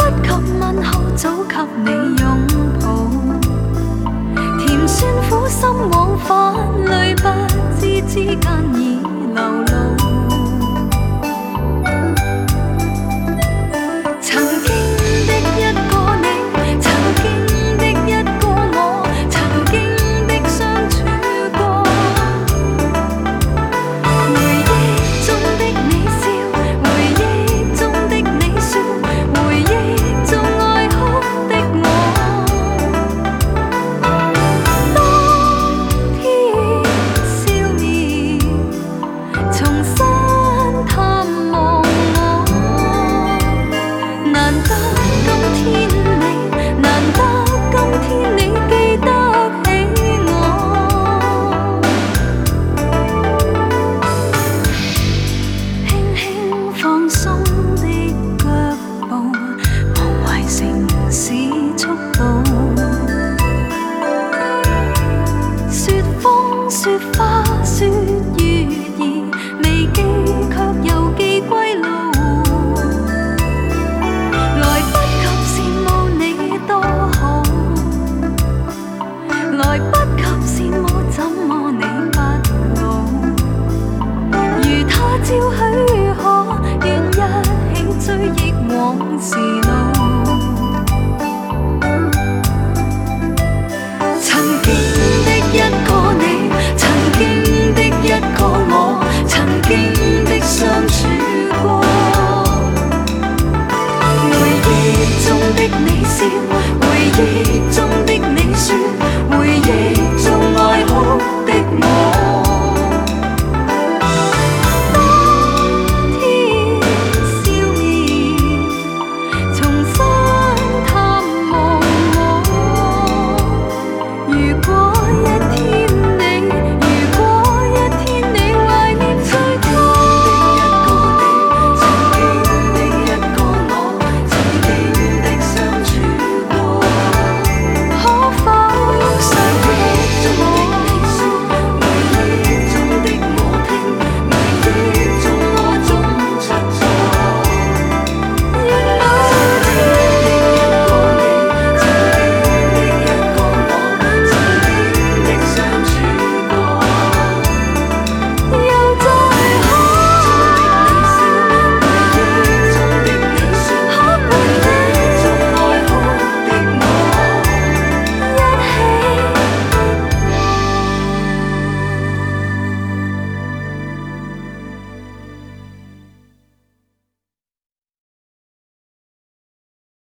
及問候，早給你擁抱。甜酸苦心往返裏，不知之間已流露。曾經的一個你，曾經的一個我，曾經的相處過。回憶中的你笑，回憶中的你說，回憶中愛哭的我。當天消滅，重新探望我。難得今天你，難得今天你記得起我。輕輕放鬆的腳步，無懷城市速度。說風說花說月兒，未記卻又記歸路。來不及羨慕你多好，來不及羨慕怎麼你不老。如他朝許可，願一起追憶往事路。曾經的一個你，曾經的一個我，曾經的相處過。回憶中的你笑，回憶中的你說，回憶中愛哭